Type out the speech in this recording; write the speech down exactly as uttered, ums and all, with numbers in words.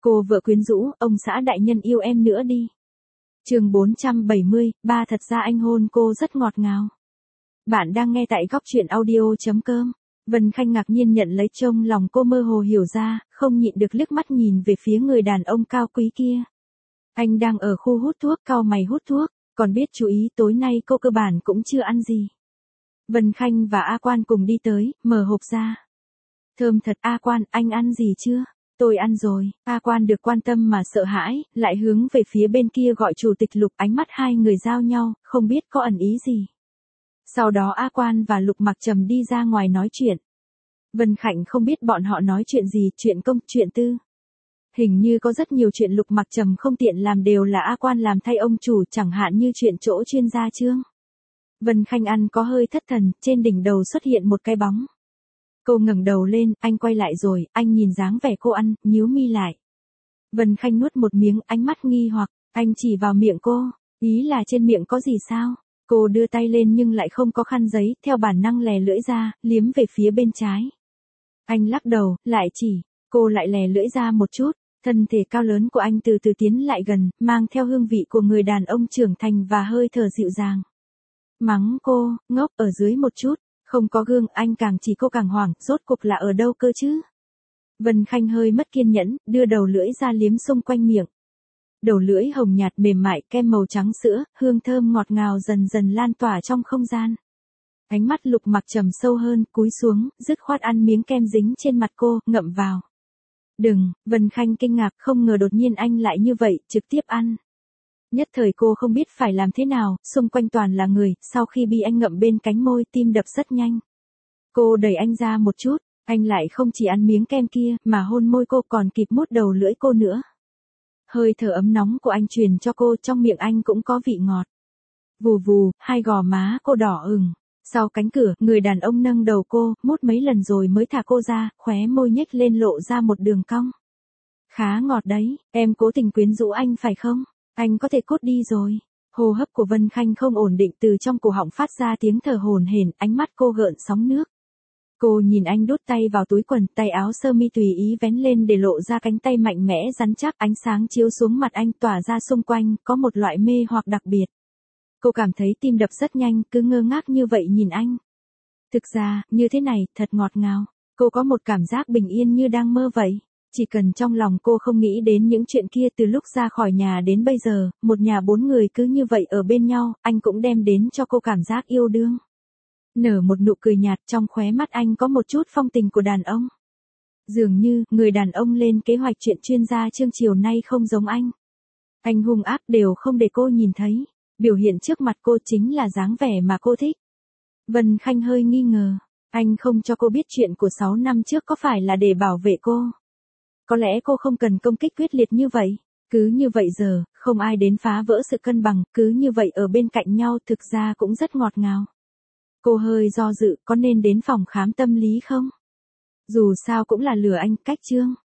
Cô vợ quyến rũ, ông xã đại nhân yêu em nữa đi. Chương bốn trăm bảy mươi, ba thật ra anh hôn cô rất ngọt ngào. Bạn đang nghe tại góc truyện audio chấm com. Vân Khanh ngạc nhiên nhận lấy trông lòng cô mơ hồ hiểu ra, không nhịn được liếc mắt nhìn về phía người đàn ông cao quý kia. Anh đang ở khu hút thuốc, cau mày hút thuốc, còn biết chú ý tối nay cô cơ bản cũng chưa ăn gì. Vân Khanh và A Quan cùng đi tới, mở hộp ra. Thơm thật. A Quan, anh ăn gì chưa? Tôi ăn rồi. A Quan được quan tâm mà sợ hãi, lại hướng về phía bên kia gọi chủ tịch Lục, ánh mắt hai người giao nhau, không biết có ẩn ý gì. Sau đó A Quan và Lục Mặc Trầm đi ra ngoài nói chuyện. Vân Khanh không biết bọn họ nói chuyện gì, chuyện công, chuyện tư. Hình như có rất nhiều chuyện Lục Mặc Trầm không tiện làm đều là A Quan làm thay ông chủ, chẳng hạn như chuyện chỗ chuyên gia Trương. Vân Khanh ăn có hơi thất thần, trên đỉnh đầu xuất hiện một cái bóng. Cô ngẩng đầu lên, anh quay lại rồi, anh nhìn dáng vẻ cô ăn, nhíu mi lại. Vân Khanh nuốt một miếng, ánh mắt nghi hoặc, anh chỉ vào miệng cô, ý là trên miệng có gì sao? Cô đưa tay lên nhưng lại không có khăn giấy, theo bản năng lè lưỡi ra, liếm về phía bên trái. Anh lắc đầu, lại chỉ, cô lại lè lưỡi ra một chút, thân thể cao lớn của anh từ từ tiến lại gần, mang theo hương vị của người đàn ông trưởng thành và hơi thở dịu dàng. Mắng cô, ngốc, ở dưới một chút. Không có gương, anh càng chỉ cô càng hoảng, rốt cuộc là ở đâu cơ chứ? Vân Khanh hơi mất kiên nhẫn, đưa đầu lưỡi ra liếm xung quanh miệng. Đầu lưỡi hồng nhạt mềm mại, kem màu trắng sữa, hương thơm ngọt ngào dần dần lan tỏa trong không gian. Ánh mắt Lục Mặc Trầm sâu hơn, cúi xuống, dứt khoát ăn miếng kem dính trên mặt cô, ngậm vào. Đừng, Vân Khanh kinh ngạc, không ngờ đột nhiên anh lại như vậy, trực tiếp ăn. Nhất thời cô không biết phải làm thế nào, xung quanh toàn là người, sau khi bị anh ngậm bên cánh môi, tim đập rất nhanh. Cô đẩy anh ra một chút, anh lại không chỉ ăn miếng kem kia, mà hôn môi cô còn kịp mút đầu lưỡi cô nữa. Hơi thở ấm nóng của anh truyền cho cô, trong miệng anh cũng có vị ngọt. Vù vù, hai gò má cô đỏ ửng. Sau cánh cửa, người đàn ông nâng đầu cô, mút mấy lần rồi mới thả cô ra, khóe môi nhếch lên lộ ra một đường cong. Khá ngọt đấy, em cố tình quyến rũ anh phải không? Anh có thể cút đi rồi. Hô hấp của Vân Khanh không ổn định, từ trong cổ họng phát ra tiếng thở hổn hển, ánh mắt cô gợn sóng nước. Cô nhìn anh đút tay vào túi quần, tay áo sơ mi tùy ý vén lên để lộ ra cánh tay mạnh mẽ rắn chắc, ánh sáng chiếu xuống mặt anh tỏa ra xung quanh, có một loại mê hoặc đặc biệt. Cô cảm thấy tim đập rất nhanh, cứ ngơ ngác như vậy nhìn anh. Thực ra, như thế này, thật ngọt ngào. Cô có một cảm giác bình yên như đang mơ vậy. Chỉ cần trong lòng cô không nghĩ đến những chuyện kia, từ lúc ra khỏi nhà đến bây giờ, một nhà bốn người cứ như vậy ở bên nhau, anh cũng đem đến cho cô cảm giác yêu đương. Nở một nụ cười nhạt, trong khóe mắt anh có một chút phong tình của đàn ông. Dường như, người đàn ông lên kế hoạch chuyện chuyên gia Trương chiều nay không giống anh. Anh hung ác đều không để cô nhìn thấy, biểu hiện trước mặt cô chính là dáng vẻ mà cô thích. Vân Khanh hơi nghi ngờ, anh không cho cô biết chuyện của sáu năm trước có phải là để bảo vệ cô? Có lẽ cô không cần công kích quyết liệt như vậy. Cứ như vậy giờ, không ai đến phá vỡ sự cân bằng, cứ như vậy ở bên cạnh nhau thực ra cũng rất ngọt ngào. Cô hơi do dự, có nên đến phòng khám tâm lý không? Dù sao cũng là lừa anh, cách Trương.